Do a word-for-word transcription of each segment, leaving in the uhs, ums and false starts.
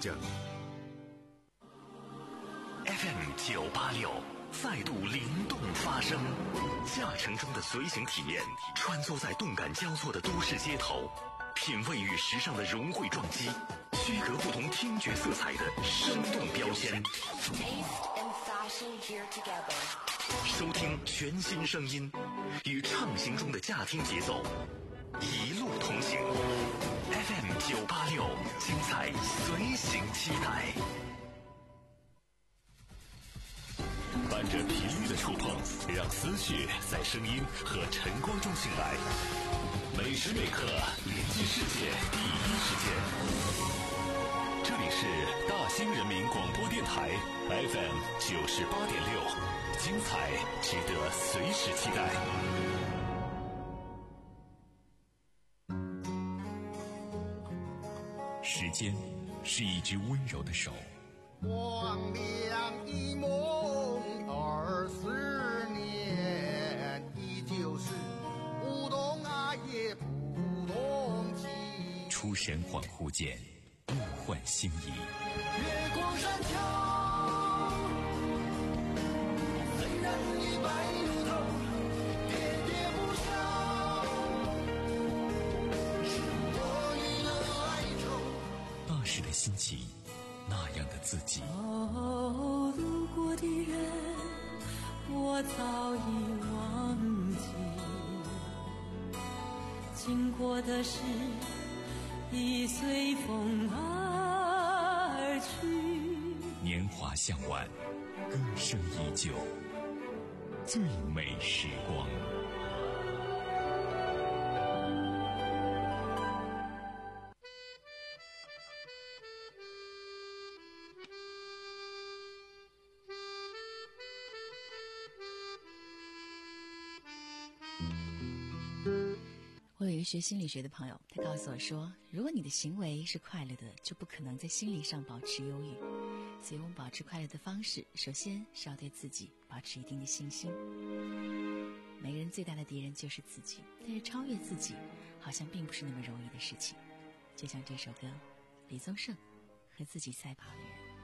证。 F M 九八六再度灵动发声，驾乘中的随行体验，穿梭在动感交错的都市街头，品味与时尚的融汇撞击，区隔不同听觉色彩的生动标签。收听全新声音，与畅行中的驾听节奏，一路同行。F M 九八六，精彩随行期待。伴着频率的触碰，让思绪在声音和晨光中醒来。每时每刻连接世界第一时间。这里是大兴人民广播电台 F M 九十八点六，精彩值得随时期待。时间是一只温柔的手， 光亮一梦二十年，依旧是不懂爱也不懂情。 出神恍惚间，物换星移。 月光山丘，虽然已白如头，喋喋不休，是我与了哀愁。 那时的心情，那样的自己。 哦，路过的人，我早已忘记；经过的事，已随风而去。 年华向晚，歌声依旧，最美时光。 我有一个学心理学的朋友，他告诉我说，如果你的行为是快乐的，就不可能在心理上保持忧郁。所以我们保持快乐的方式，首先是要对自己保持一定的信心。每个人最大的敌人就是自己，但是超越自己好像并不是那么容易的事情。就像这首歌，李宗盛和自己赛跑的人。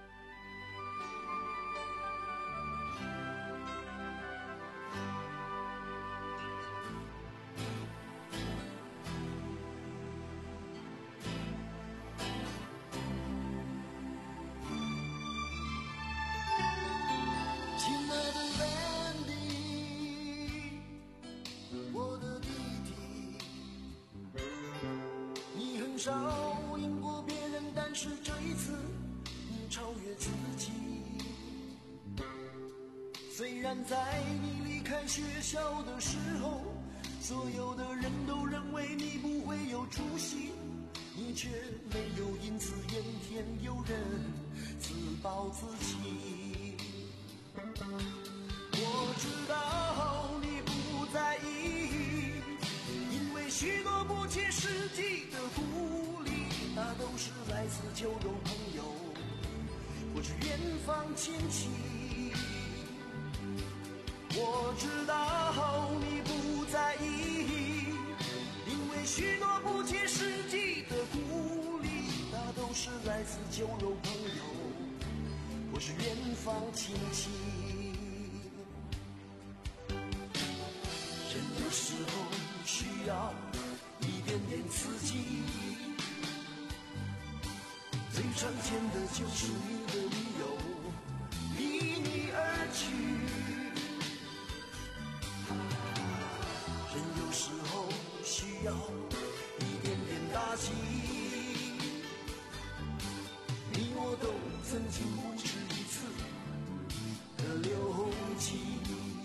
少赢过别人，但是这一次你超越自己。虽然在你离开学校的时候，所有的人都认为你不会有出息，你却没有因此怨天尤人，自暴自弃。我知道你不在意，因为许多不切实际的鼓励，那都是来自旧友朋友或是远方亲戚。我知道你不在意，因为许多不切实际的鼓励，那都是来自旧友朋友或是远方亲戚。人有时候需要一点点刺激，最常见的就是你的理由离你而去。人有时候需要一点点打击，你我都曾经不止一次的流涕。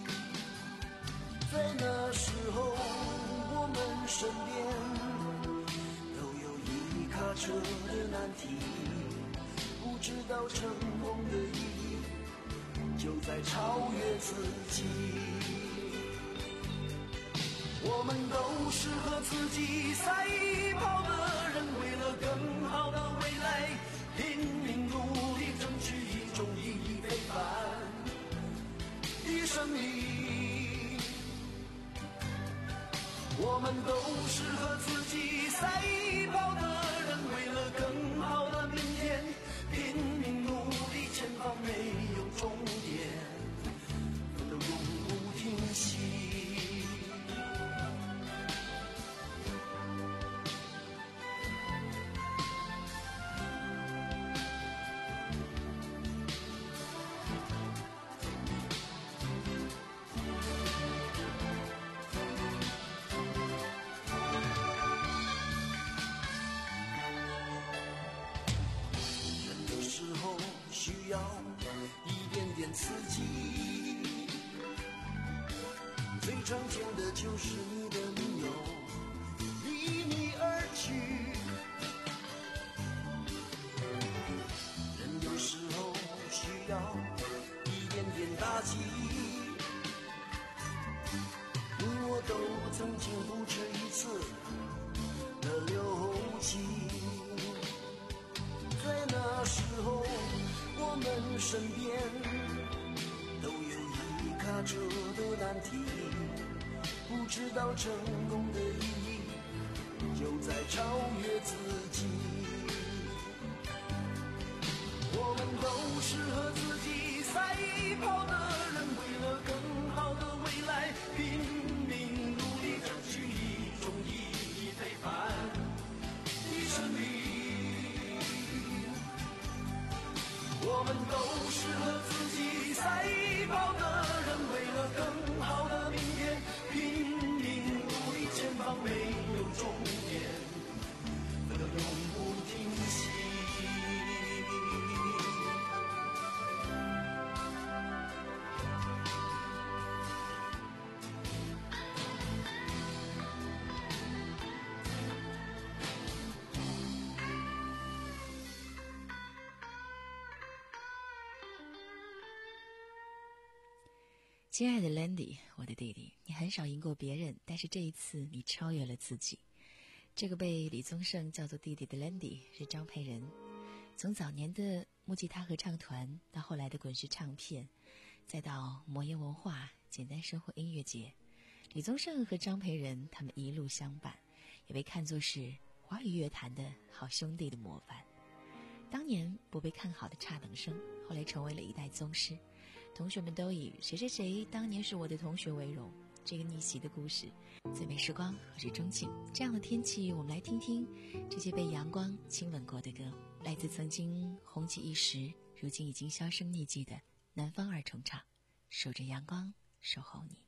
在那时候我们身边都有一卡车的难题，不知道成功的意义就在超越自己。我们都是和自己赛跑的人，为了更好的未来拼命努力，争取一种意义非凡的胜利。我们都是和自己赛跑的人，为了更好的明天点刺激。最常见的就是你的女友离你而去，人有时候需要一点点打击。你我都曾经不止一次的流涕，在那时候我们身边都有一卡车的难题，不知道成功的意义就在超越自己。我们都适合自己赛跑的人，为了更好的未来拼命努力，争取一种意义非凡的胜利。我们都适合自己赛跑的人，为了更好的明天拼命努力，前方没有终点，奋斗永不停息。 亲爱的 Landy， 我的弟弟，你很少赢过别人，但是这一次你超越了自己。这个被李宗盛叫做弟弟的 Landy 是张培仁。从早年的木吉他合唱团，到后来的滚石唱片，再到魔岩文化简单生活音乐节，李宗盛和张培仁他们一路相伴，也被看作是华语乐坛的好兄弟的模范。当年不被看好的差等生，后来成为了一代宗师。同学们都以谁谁谁当年是我的同学为荣。这个逆袭的故事，最美时光，我是钟庆。这样的天气，我们来听听这些被阳光亲吻过的歌，来自曾经红极一时，如今已经销声匿迹的南方二重唱，守着阳光，守候你。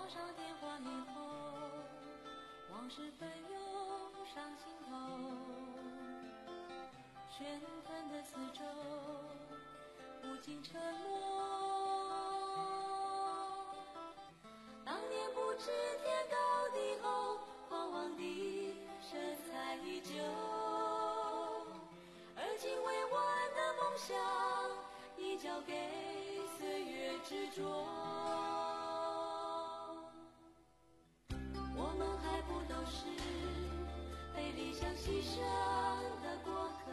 挂上电话以后，往事纷涌上心头，喧腾的四周不禁沉默。当年不知天高地厚，狂妄的神采依旧，而今未完的梦想已交给岁月执着。我们还不都是被理想牺牲的过客，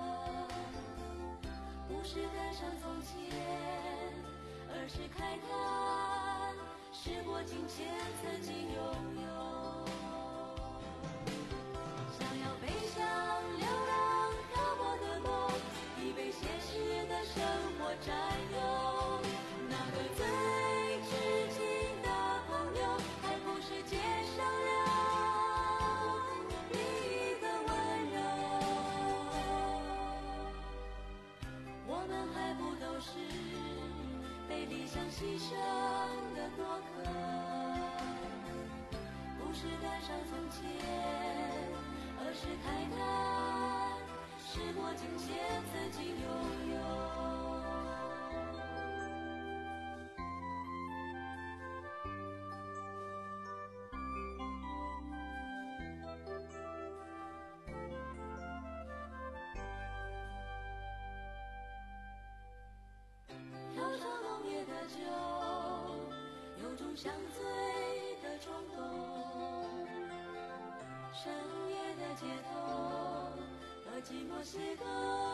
不是赶上从前，而是开垦时过境迁曾经拥有。想要飞向流浪漂泊的梦，已被现实的生活占有。那个最知情的朋友，还不是接受了另一个温柔。我们还不都是被理想牺牲的过客，不是赶上从前，而是开垦时过境迁曾经拥有。跳上浓烈的酒，有种想醉的冲动。深夜的街头和寂寞邂逅，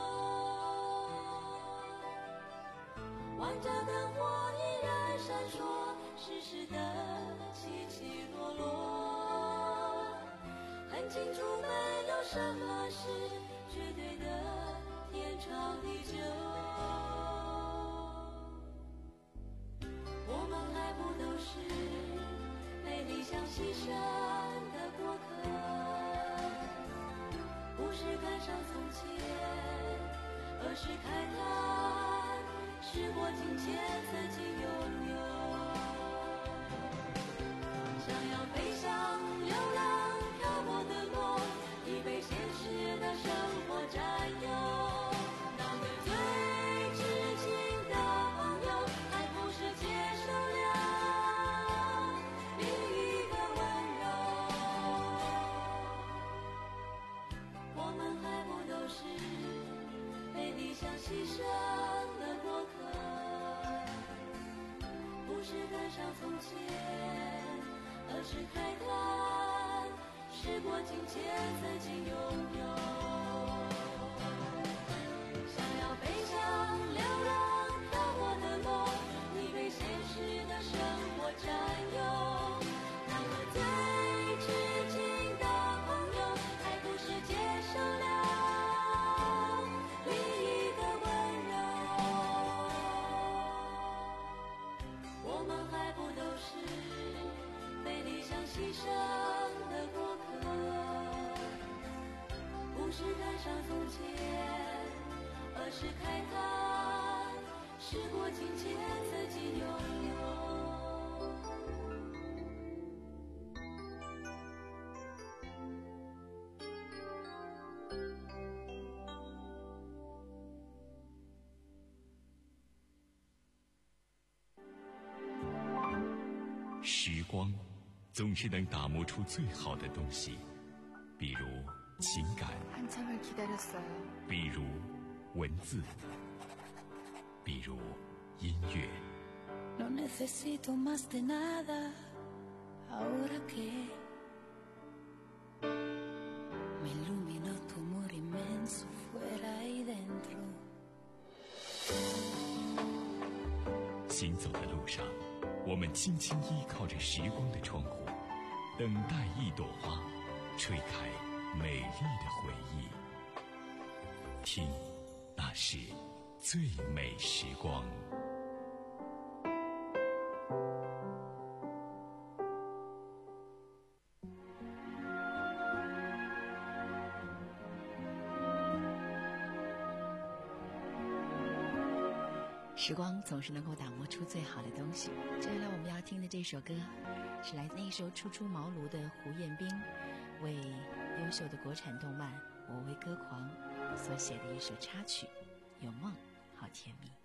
万家灯火依然闪烁，世事的起起落落。很清楚没有什么是绝对的天长地久。我们还不都是被理想牺牲的过客，不是赶上从前，而是开垦时过境迁曾经拥有。想要飞向流浪漂泊的梦，已被现实的生活占有。那个最知情的朋友，还不是接受了另一个温柔。我们还不都是被理想牺牲的过客，不是赶上从前，而是开垦时过境迁曾经拥有。想要飞向流浪漂泊的梦，已被现实的生活占有。那个最知情的朋友，还不是接受了另一个温柔。我们还不都是被理想牺牲的过客，不是赶上从前，而是开垦时过境迁曾经拥有。 时光总是能打磨出最好的东西，比如情感， 한참을 기다렸어요. 比如文字，比如音乐。 No necesito más de nada ahora que me iluminó tu amor inmenso fuera y dentro。 行走的路上，我们轻轻依靠着时光的窗户，等待一朵花吹开美丽的回忆。听，那是最美时光。 时光总是能够打磨出最好的东西。接下来我们要听的这首歌是来自那时候初出茅庐的胡彦斌为优秀的国产动漫《我为歌狂》所写的一首插曲，有梦好甜蜜。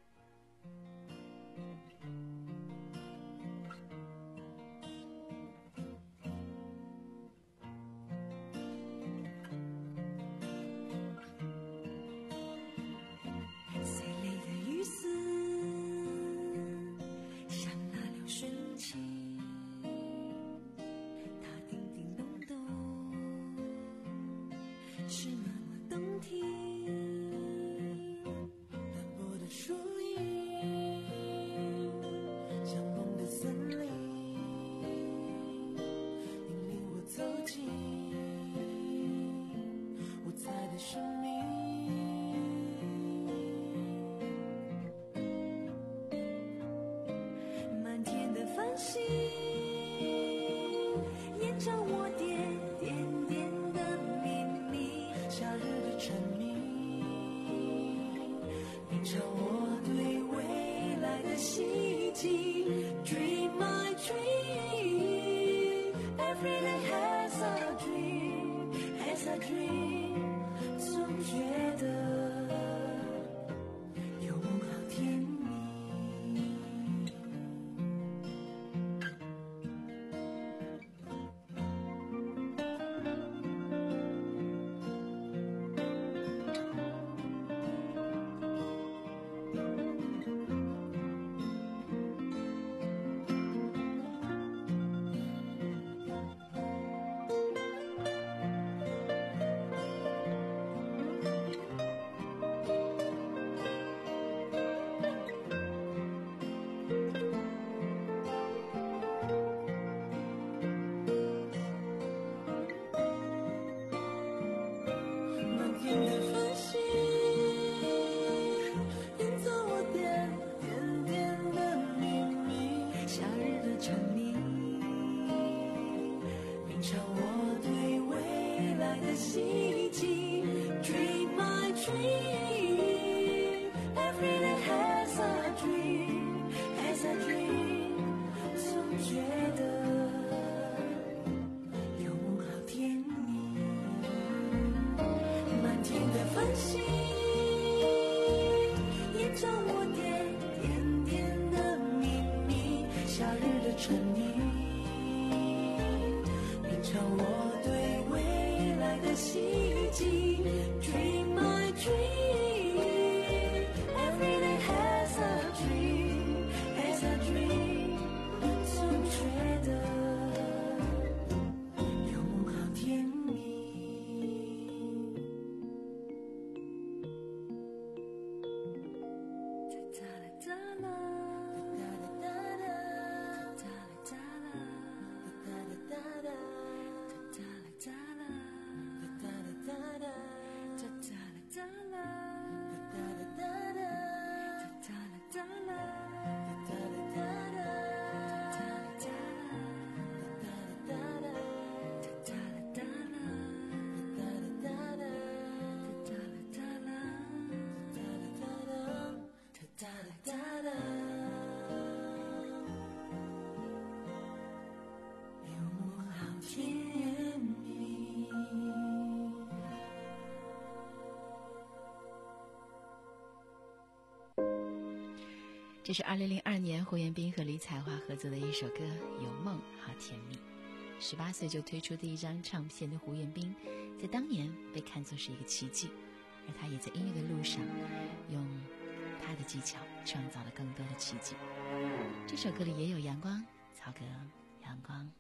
这是二零零二年胡彦斌和李彩华合作的一首歌《有梦好甜蜜》。十八岁就推出第一张唱片的胡彦斌，在当年被看作是一个奇迹，而他也在音乐的路上用他的技巧创造了更多的奇迹。这首歌里也有阳光，曹格阳光。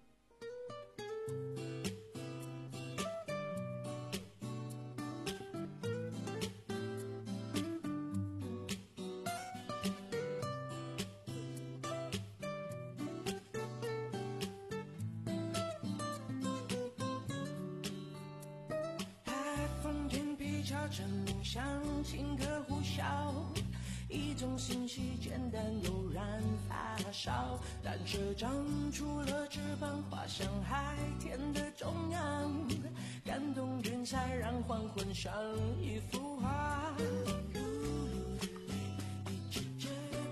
像情歌呼啸，一种信息简单又燃发烧，单车长出了翅膀，滑向海天的中央，感动云彩让黄昏像一幅画。一直这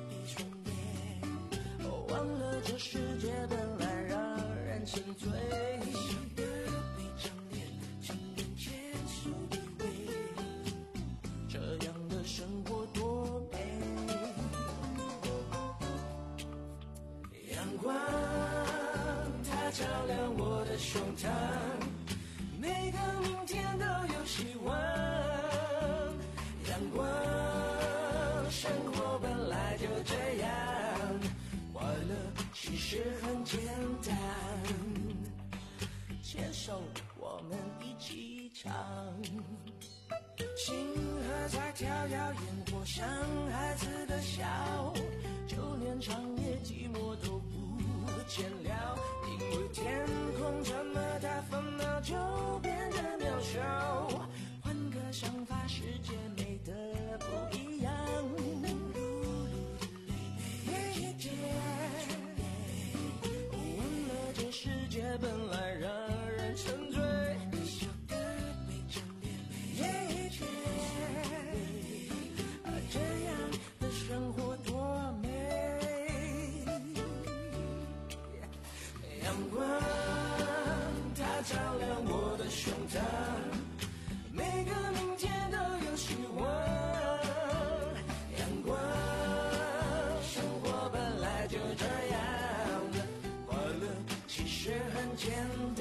的世界本来让人沉醉，每张脸情人牵手依偎，这样的生活多美。阳光它照亮我的胸膛，每个明天都有希望。阳光生活本来就这样，快乐其实很简单，牵手我们一起唱，星河在跳跃，烟火像孩子的笑，就连长夜寂寞都不见了，因为天空这么大，烦恼就变得渺小，换个想法，世界美得不一样。忘了这世界本来让人沉醉，一切这样的生活多美。阳光它照亮我的胸膛，每个明天都有希望。阳光生活本来就这样，快乐其实很简单。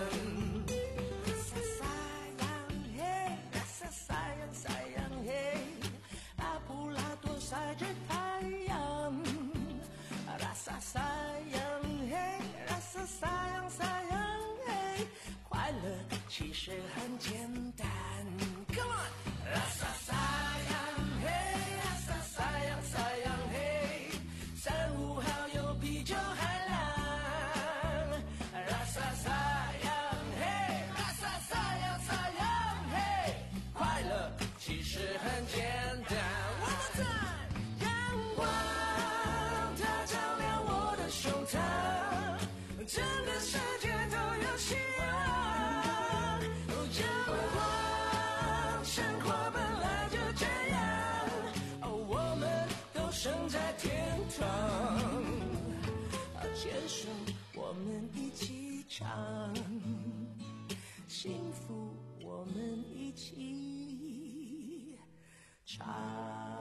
晒阳嘿，晒晒阳晒阳嘿，阿布拉多晒着太阳，晒晒阳嘿，晒晒阳晒阳嘿，快乐其实很简单。Come on， 晒晒阳嘿，晒晒阳晒阳嘿，三五好友啤酒海浪，晒晒阳嘿，晒晒阳晒阳嘿，快乐其实很简单。One more time， 阳光它照亮我的胸膛，整个世界都有希望。阳光生活本来就这样，我们都生在天堂，牵手我们一起唱，幸福我们一起唱。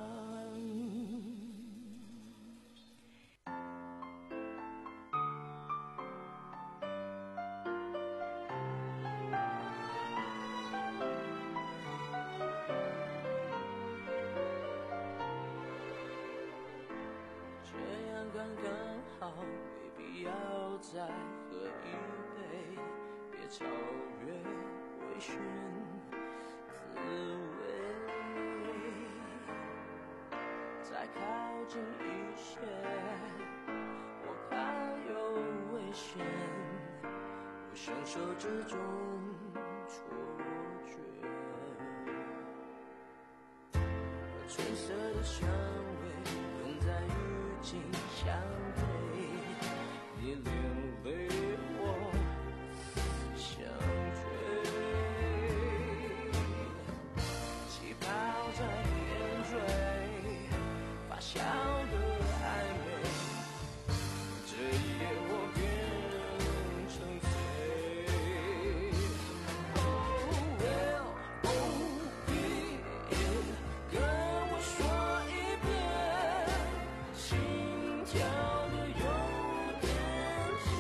这样刚刚好，没必要再喝一杯，别超越微醺滋味，再靠近一些，我怕有危险，不享受这种错觉。纯色的香味拥在郁金香杯，你脸被我相追，气泡在眼坠，发酵的暧昧，这一夜我变成醉。Oh well, oh yeah， 跟我说一遍，心跳的有点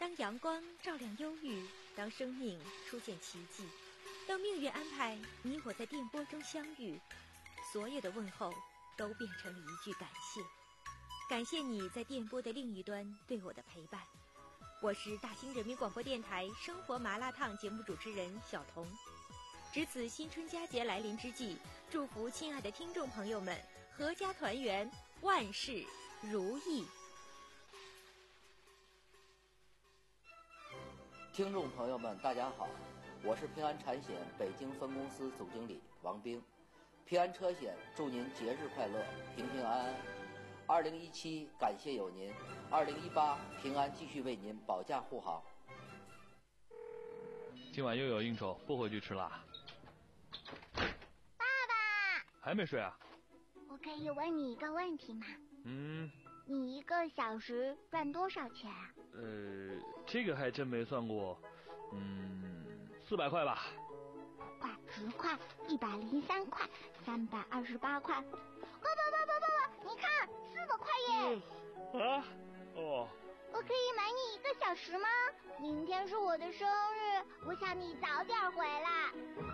当阳光照亮忧郁，当生命出现奇迹，当命运安排你我在电波中相遇，所有的问候都变成了一句感谢。感谢你在电波的另一端对我的陪伴。我是大兴人民广播电台生活麻辣烫节目主持人小彤。值此新春佳节来临之际，祝福亲爱的听众朋友们阖家团圆，万事如意。 听众朋友们大家好，我是平安产险北京分公司总经理王兵。平安车险祝您节日快乐，平平安安。二零一七感谢有您，二零一八平安继续为您保驾护航。 今晚又有应酬，不回去吃啦。 爸爸还没睡啊？ 我可以问你一个问题吗？ 嗯， 你一个小时赚多少钱啊？ 呃，这个还真没算过。嗯，四百块吧。 块、十块、一百零三块、三百二十八块。爸爸爸爸爸爸，你看，四百块耶！ 嗯、啊？哦。 我可以买你一个小时吗？明天是我的生日，我想你早点回来。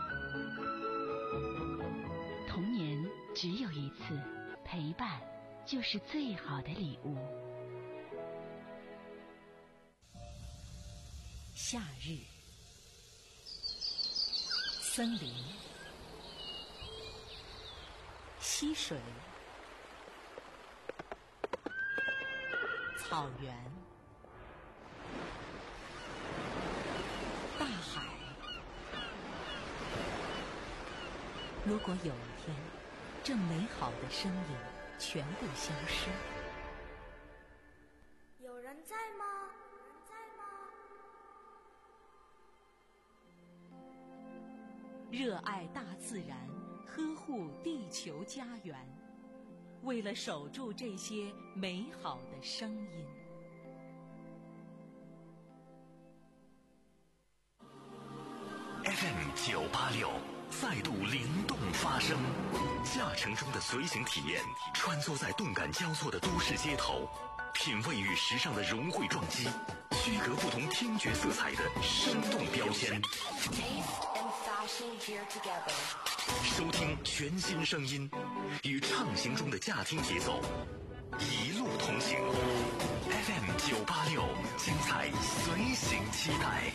童年只有一次，陪伴就是最好的礼物。 夏日，森林，溪水，草原，大海。如果有一天，这美好的身影全部消失， 有人在吗？有人在吗？ 热爱大自然，呵护地球家园，为了守住这些美好的声音。 F M 九八六再度灵动发声，驾乘中的随行体验，穿梭在动感交错的都市街头，品味与时尚的融汇撞击，区隔不同听觉色彩的生动标签。收听全新声音，与畅行中的驾听节奏，一路同行。F M 九八六，精彩随行期待。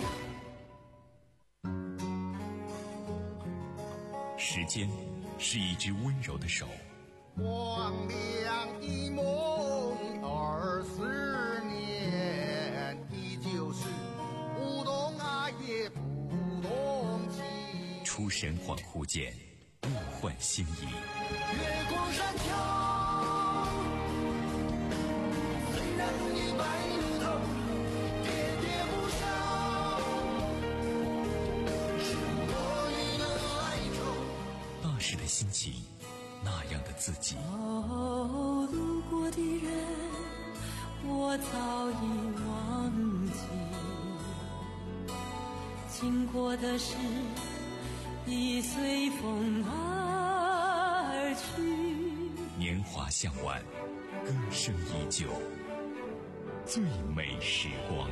时间是一只温柔的手， 黄粱一梦二十年，依旧是不懂爱也不懂情。 出神恍惚间，物换星移。 月光山丘，虽然一败如头，喋喋不休，是我与的哀愁。 那时的心情，那样的自己。 哦，路过的人，我早已忘记，经过的事已随风而去。 年华向晚，歌声依旧，最美时光。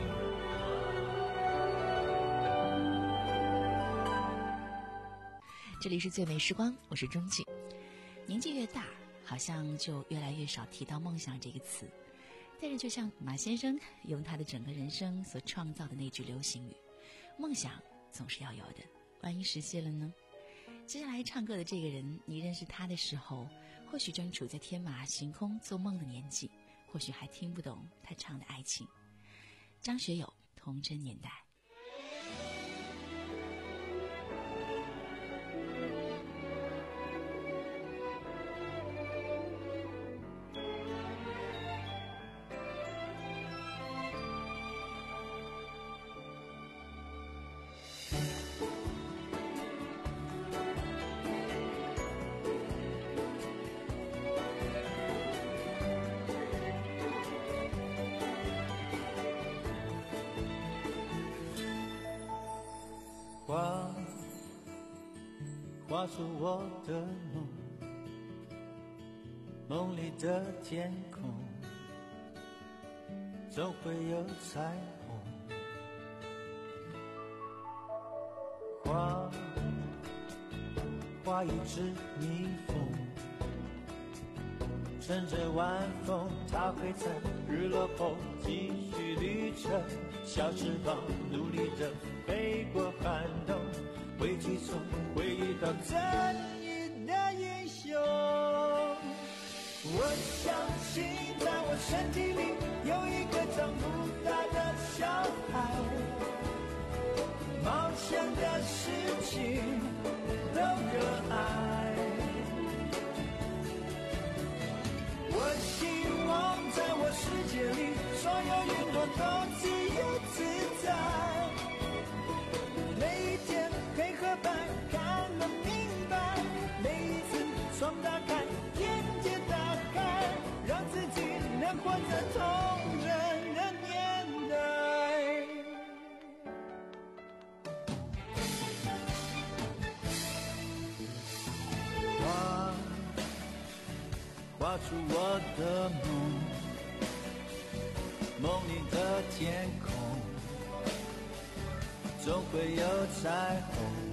这里是最美时光，我是钟静。年纪越大，好像就越来越少提到梦想这个词，但是就像马先生用他的整个人生所创造的那句流行语，梦想总是要有的，万一实现了呢？接下来唱歌的这个人，你认识他的时候，或许正处在天马行空做梦的年纪，或许还听不懂他唱的爱情。张学友，童真年代。 画画出我的梦，梦里的天空总会有彩虹。 花，画一只蜜蜂，乘着晚风，它会在日落后继续旅程，小翅膀努力地飞过寒冬，汇集中会遇到正义的英雄。我相信在我身体里有一个长不大的小孩，冒险的事情都热爱。我希望在我世界里所有云朵都自由自在，每一天黑和白看得明白，每一次窗打开眼界打开，让自己能活在童真的年代。画画出我的梦，梦里的天空总会有彩虹。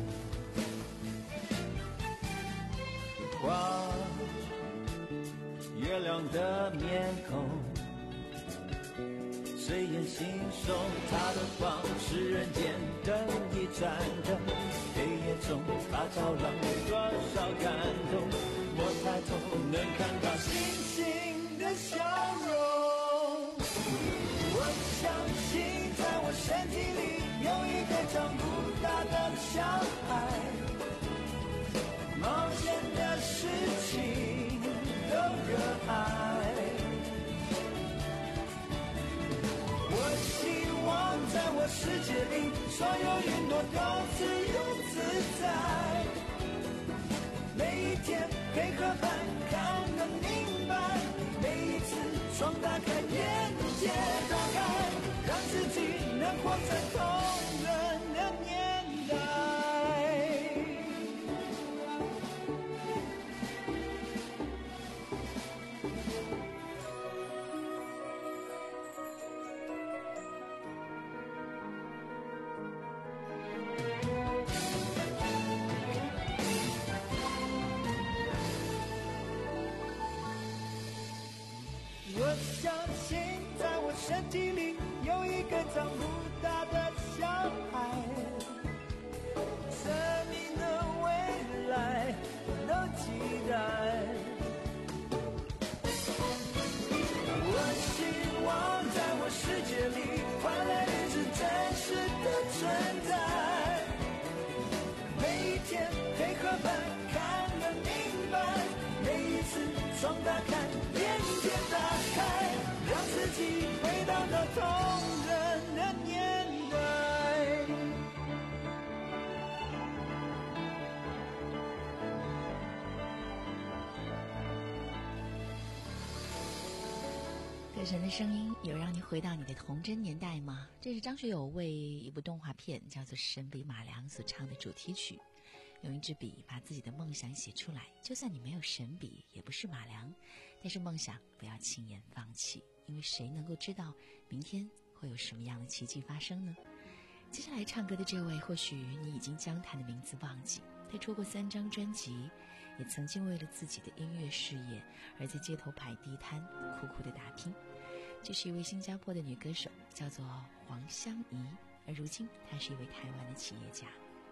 画月亮的面孔，谁眼惺忪，它的光是人间灯一盏灯，黑夜中它照亮多少感动。我抬头能看到星星的笑容。我相信在我身体里有一个长不大的小孩，冒险的事情都热爱。我希望在我世界里所有云朵都自由自在，每一天黑和白看得明白，每一次窗打开眼界打开，让自己能活在童真的年代。我相信在我身体里有一个长不大的小孩，生命的未来都期待。我希望在我世界里快乐日子真实的存在，每一天黑和白看得明白，每一次窗打开眼界打开，让自己回到那童真的年代。 歌神的声音有让你回到你的童真年代吗？这是张学友为一部动画片叫做《神笔马良》所唱的主题曲。用一支笔把自己的梦想写出来，就算你没有神笔，也不是马良，但是梦想不要轻言放弃，因为谁能够知道明天会有什么样的奇迹发生呢？接下来唱歌的这位，或许你已经将他的名字忘记，他出过三张专辑，也曾经为了自己的音乐事业而在街头摆地摊苦苦的打拼。这是一位新加坡的女歌手，叫做黄香怡，而如今她是一位台湾的企业家。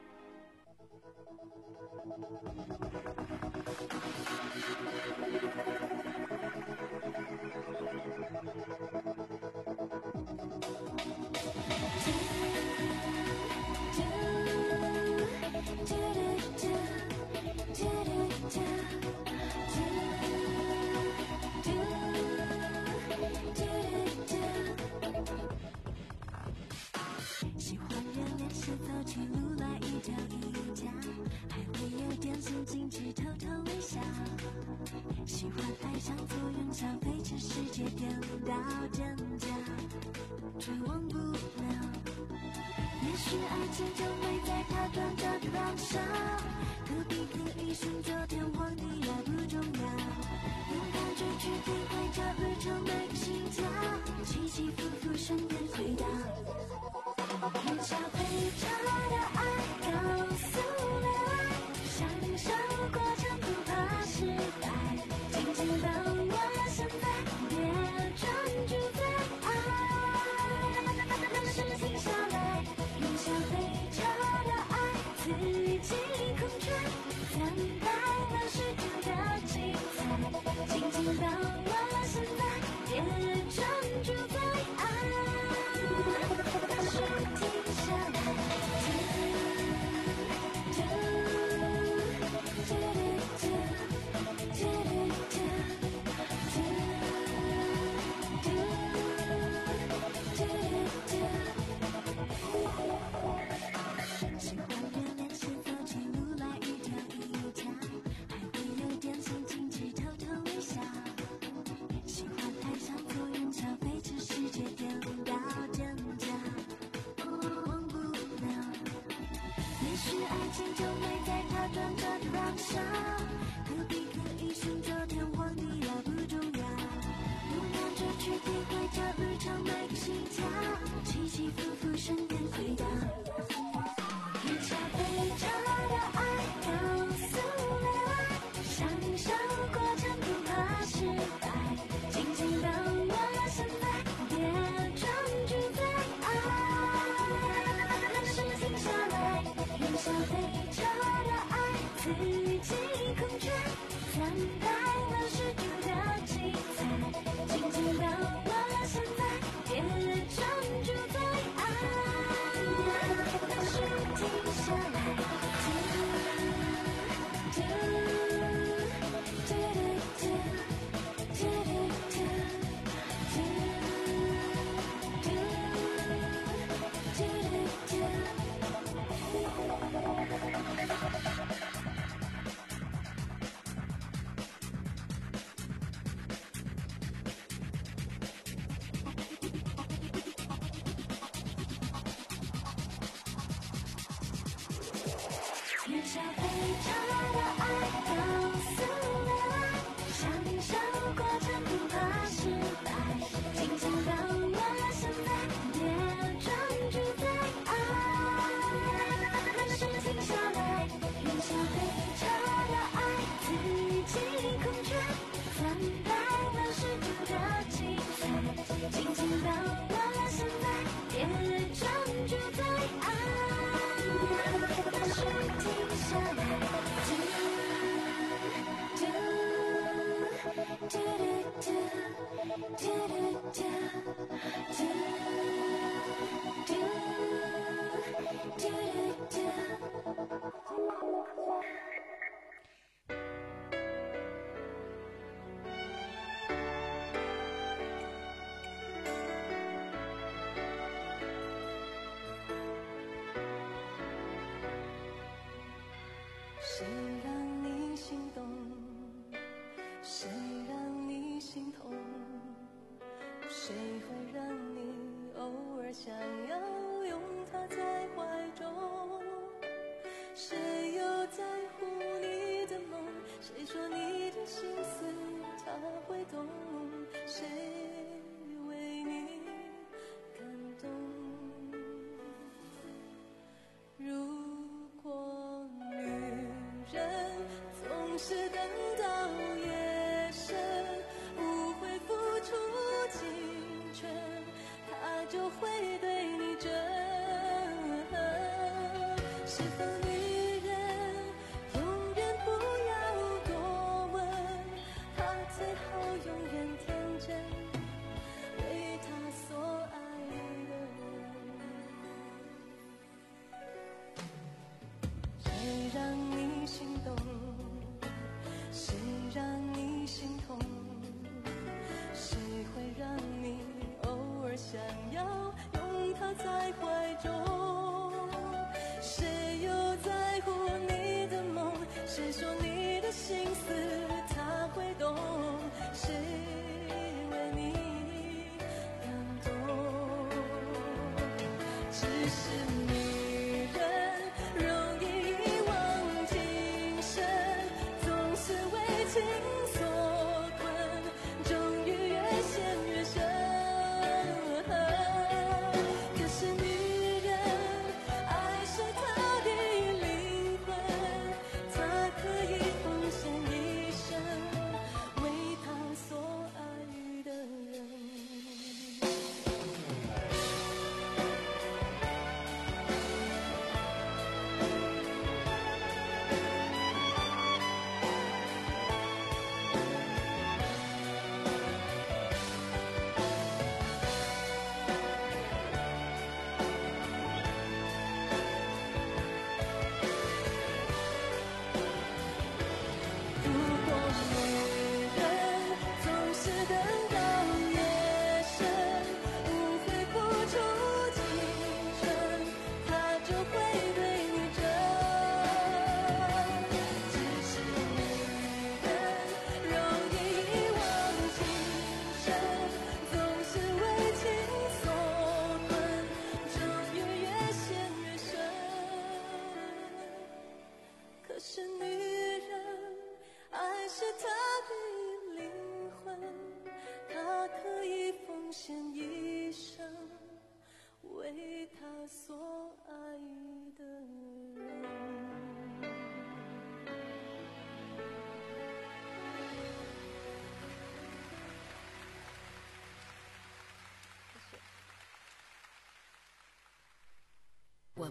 喜欢人练习走起路来一脚一脚，还会有点心惊奇偷偷微笑。喜欢爱上坐云霄飞至世界颠倒真假，却忘不了。也许爱情就没在他短短的当下，何必刻意选择天荒地老不重要，用感觉去体会这旅程每个心跳，起起伏伏身边回荡。天下飞差的爱告诉情就没在他转的方向，何必刻意选择天荒地老不重要，勇敢着去体会这日常每个心跳，起起伏伏深渊回荡，天下飞车的爱高速流浪，享受过程不怕失败，紧紧把握现在，别专注在爱，让时停下来，燃烧飞车的爱，自己空缺，参拜了世主的精彩，紧紧把握现在，别专注在爱，让时停下来，燃烧飞车的爱高速流浪，享受过程不怕失败，紧紧把握现在，别专注在爱，让时停下来，燃烧飞车的爱，自己空缺，参拜了世主的精彩，紧紧把握现在，别专注在爱，让时停下来，谁让你心动？谁让你心痛？谁会让你偶尔想要拥他在怀中？谁又在乎你的梦？谁说你的心思他会懂？谁为你感动？如果女人总是等到夜深，不会付出青春，她就会对你真。是否女人永远不要多问，她最好永远天真，为她所爱的人。谁让你心动？谁让你心痛？谁会让你偶尔想要拥他在怀中？谁又在乎你的梦？谁说你的心思他会懂？谁为你感动？只是女人容易一往情深，总是为情所困，终于越陷越深。可是女人爱是她的灵魂，她可以奉献一生，为她所爱的人。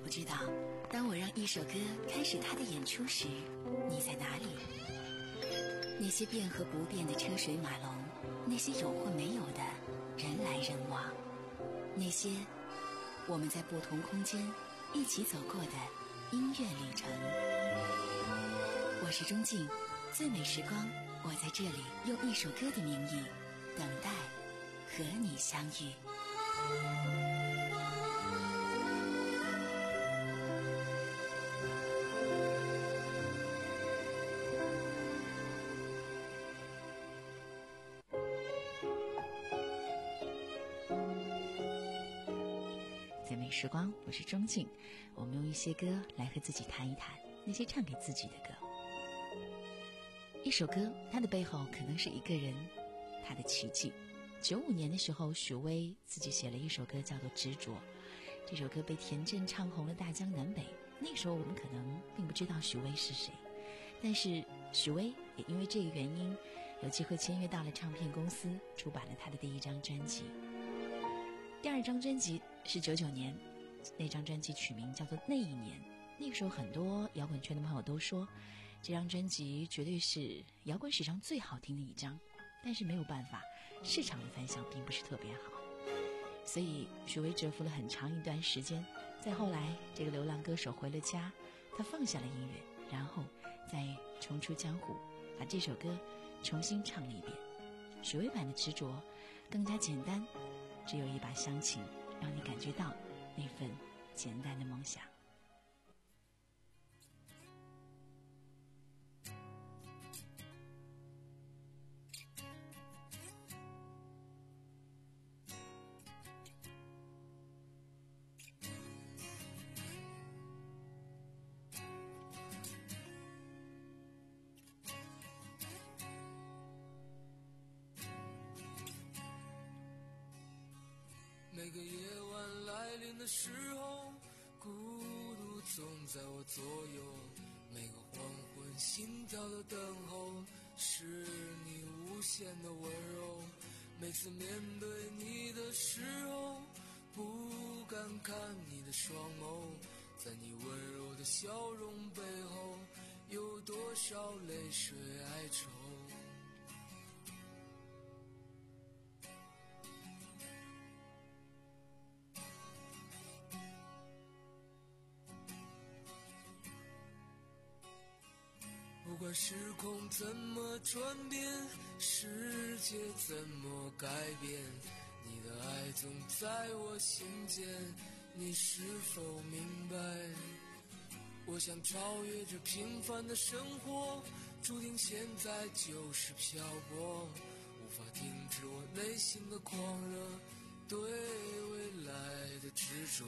不知道，当我让一首歌开始它的演出时，你在哪里？那些变和不变的车水马龙，那些有或没有的人来人往，那些我们在不同空间一起走过的音乐旅程。我是钟静，最美时光，我在这里用一首歌的名义等待和你相遇。最美时光，我是钟静，我们用一些歌来和自己谈一谈那些唱给自己的歌。一首歌，它的背后可能是一个人，他的奇迹。九五年的时候，许巍自己写了一首歌叫做《执着》，这首歌被田震唱红了大江南北。那时候我们可能并不知道许巍是谁，但是许巍也因为这个原因，有机会签约到了唱片公司，出版了他的第一张专辑。第二张专辑是九九年，那张专辑取名叫做《那一年》。那个时候很多摇滚圈的朋友都说，这张专辑绝对是摇滚史上最好听的一张，但是没有办法，市场的反响并不是特别好，所以许巍蛰伏了很长一段时间。再后来，这个流浪歌手回了家，他放下了音乐，然后再重出江湖，把这首歌重新唱了一遍。许巍版的执着更加简单，只有一把乡情，让你感觉到那份简单的梦想。 每个夜晚来临的时候，孤独总在我左右，每个黄昏心跳的等候，是你无限的温柔。每次面对你的时候，不敢看你的双眸，在你温柔的笑容背后，有多少泪水哀愁。不管时空怎么转变，世界怎么改变，你的爱总在我心间，你是否明白？我想超越这平凡的生活，注定现在就是漂泊，无法停止我内心的狂热，对未来的执着。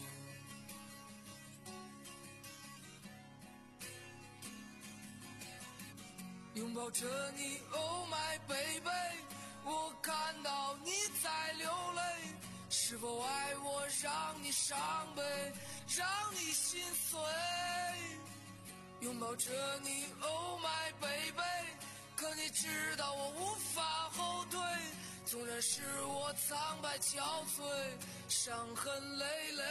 拥抱着你 Oh my baby， 我看到你在流泪，是否爱我让你伤悲，让你心碎。拥抱着你 Oh my baby， 可你知道我无法后退，纵然是我苍白憔悴，伤痕累累。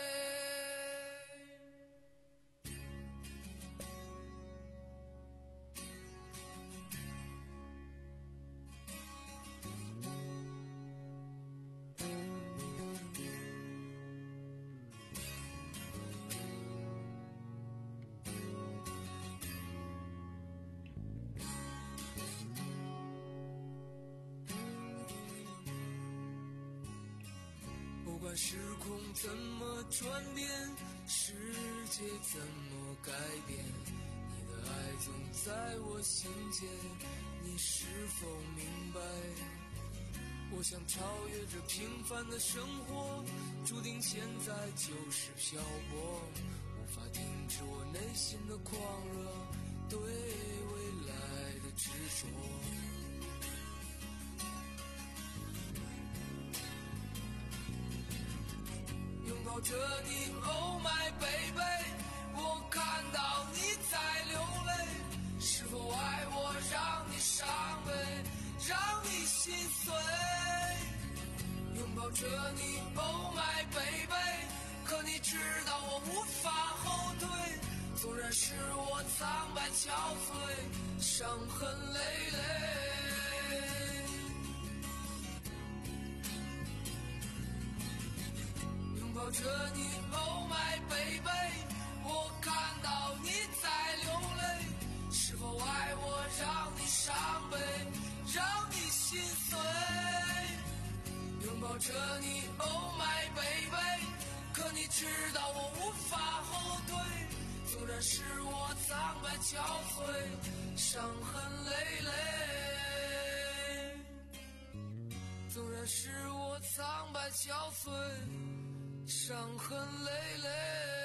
不管时空怎么转变，世界怎么改变，你的爱总在我心间，你是否明白？我想超越这平凡的生活，注定现在就是漂泊，无法停止我内心的狂热，对未来的执着。拥抱着你 Oh my baby， 我看到你在流泪，是否爱我让你伤悲，让你心碎。拥抱着你 Oh my baby， 可你知道我无使我苍白憔悴，伤痕累累。拥抱着你 ，Oh my baby， 我看到你在流泪，是否爱我让你伤悲，让你心碎？拥抱着你 ，Oh my baby， 可你知道我无法后退。纵然使我苍白憔悴，伤痕累累；纵然使我苍白憔悴，伤痕累累。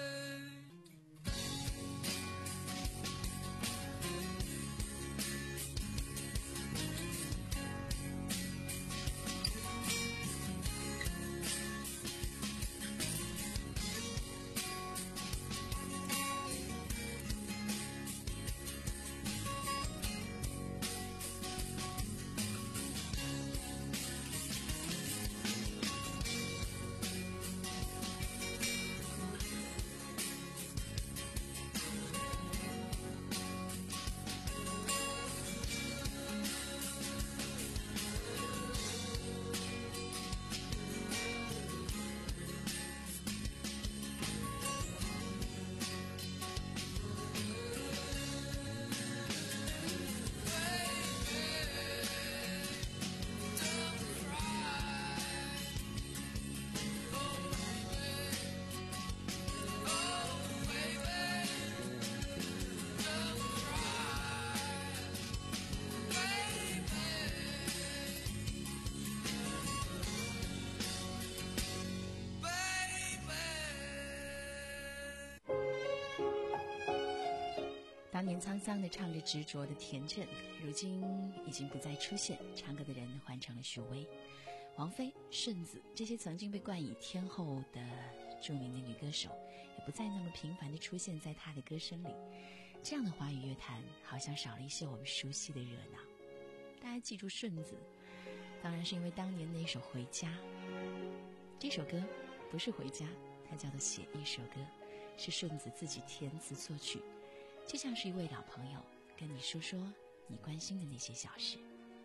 当年沧桑地唱着执着的田震，如今已经不再出现，唱歌的人换成了许巍、王菲、顺子，这些曾经被冠以天后的著名的女歌手，也不再那么频繁地出现在她的歌声里。这样的华语乐坛好像少了一些我们熟悉的热闹。大家记住顺子，当然是因为当年那首《回家》。这首歌不是回家，它叫做写一首歌，是顺子自己填词作曲，就像是一位老朋友跟你说说你关心的那些小事。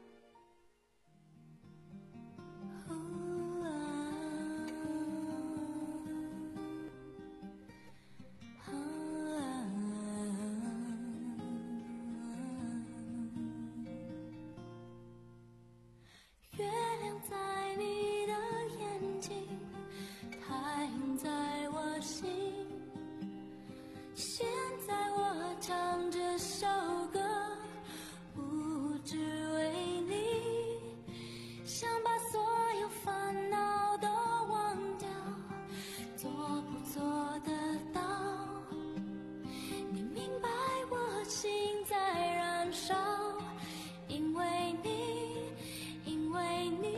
月亮在你的眼睛，太阳在我心，现在我唱这首歌，不只为你，想把所有烦恼都忘掉，做不做得到？你明白我心在燃烧，因为你，因为你。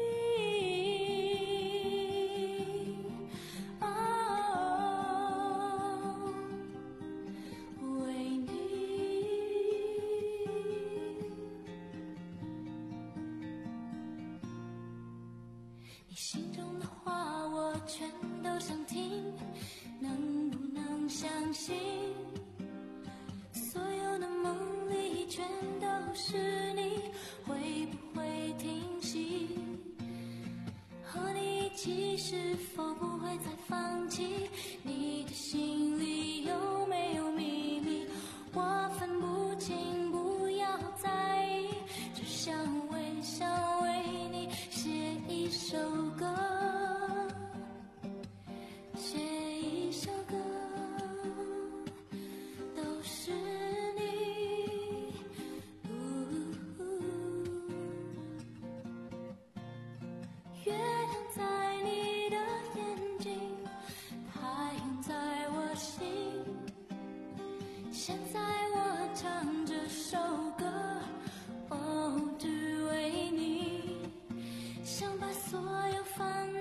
心中的话我全都想听，能不能相信所有的梦里全都是你？会不会停息？和你一起是否不会再放弃？你的心里有没有秘密？我分不清，不要在意，只想微笑为你写一首歌，写一首歌，都是你。月亮在你的眼睛，太阳在我心，现在我唱这首歌，哦，只为你，想把所有烦恼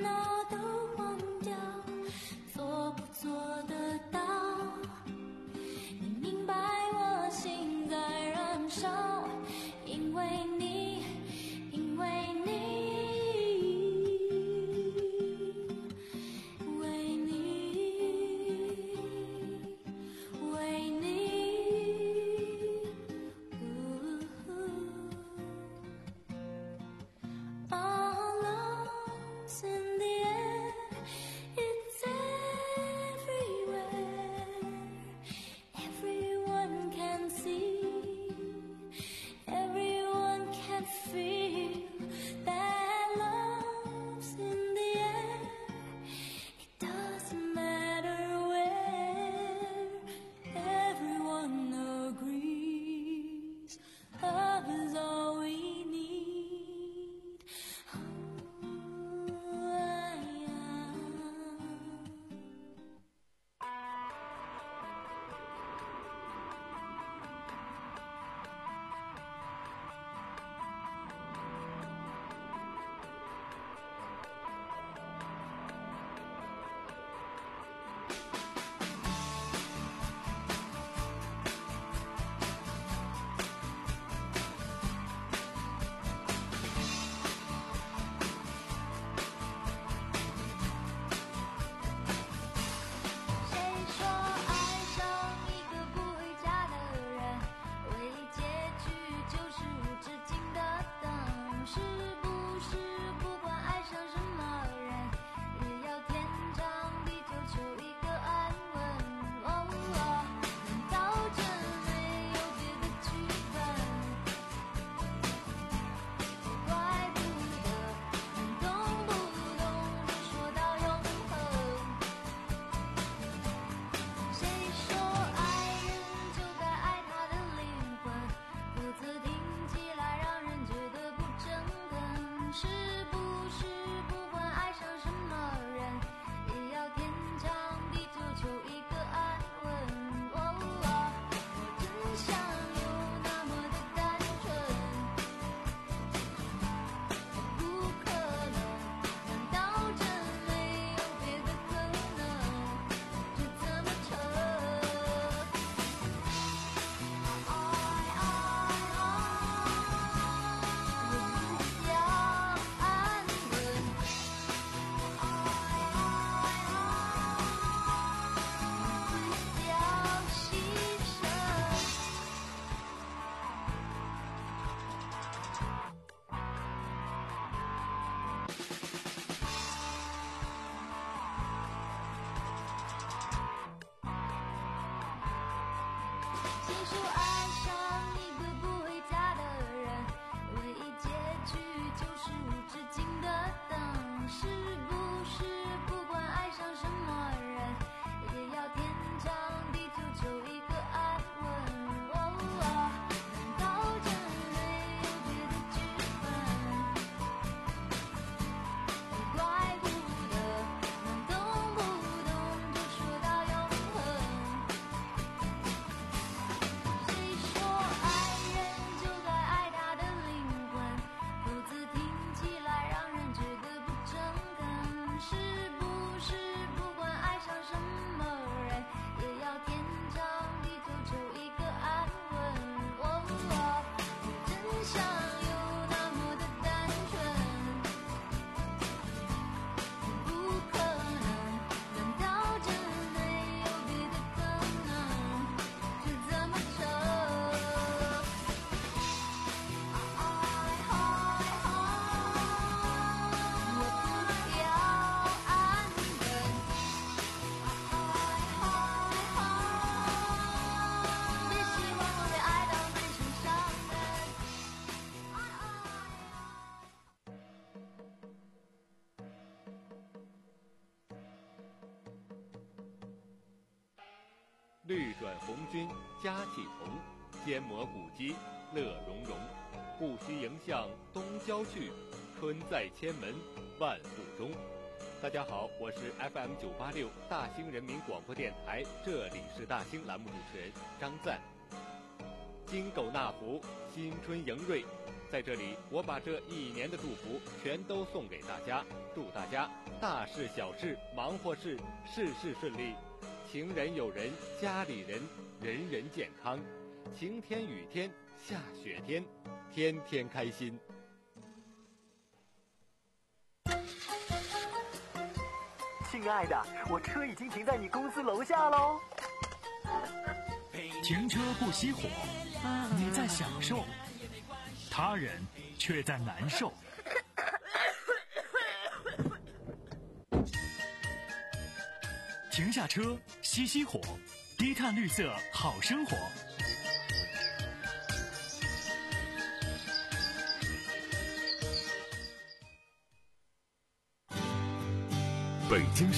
说爱上一个不回家的人，唯一结局就是无止境的等。是不是不管爱上什么人，也要天长地久就一个安稳？哦哦，难道真没有别的剧本？怪不得能动不动就说到永恒。谁说爱人就该爱他的灵魂？否则听起来让人觉得不诚恳。是不是不管爱上什么人，也要天长地久就一个安稳？哦哦，真相有那么的单纯？不可能，难道真没有别的可能？是怎么成？爱爱爱，我不要安稳。爱爱爱，别希望我被爱到满身伤痕。爱爱爱。 绿转红军佳气同，坚磨古肌乐融融。不须迎向东郊去，春在千门万户中。大家好，我是 F M 九八六大兴人民广播电台，这里是大兴栏目主持人张赞。金狗纳福，新春迎瑞，在这里我把这一年的祝福全都送给大家，祝大家大事小事忙活事事事顺利，情人友人家里人人人健康，晴天雨天下雪天，天天开心。 亲爱的，我车已经停在你公司楼下喽。 停车不熄火，你在享受，他人却在难受。停下车，熄熄火，低碳绿色好生活。 北京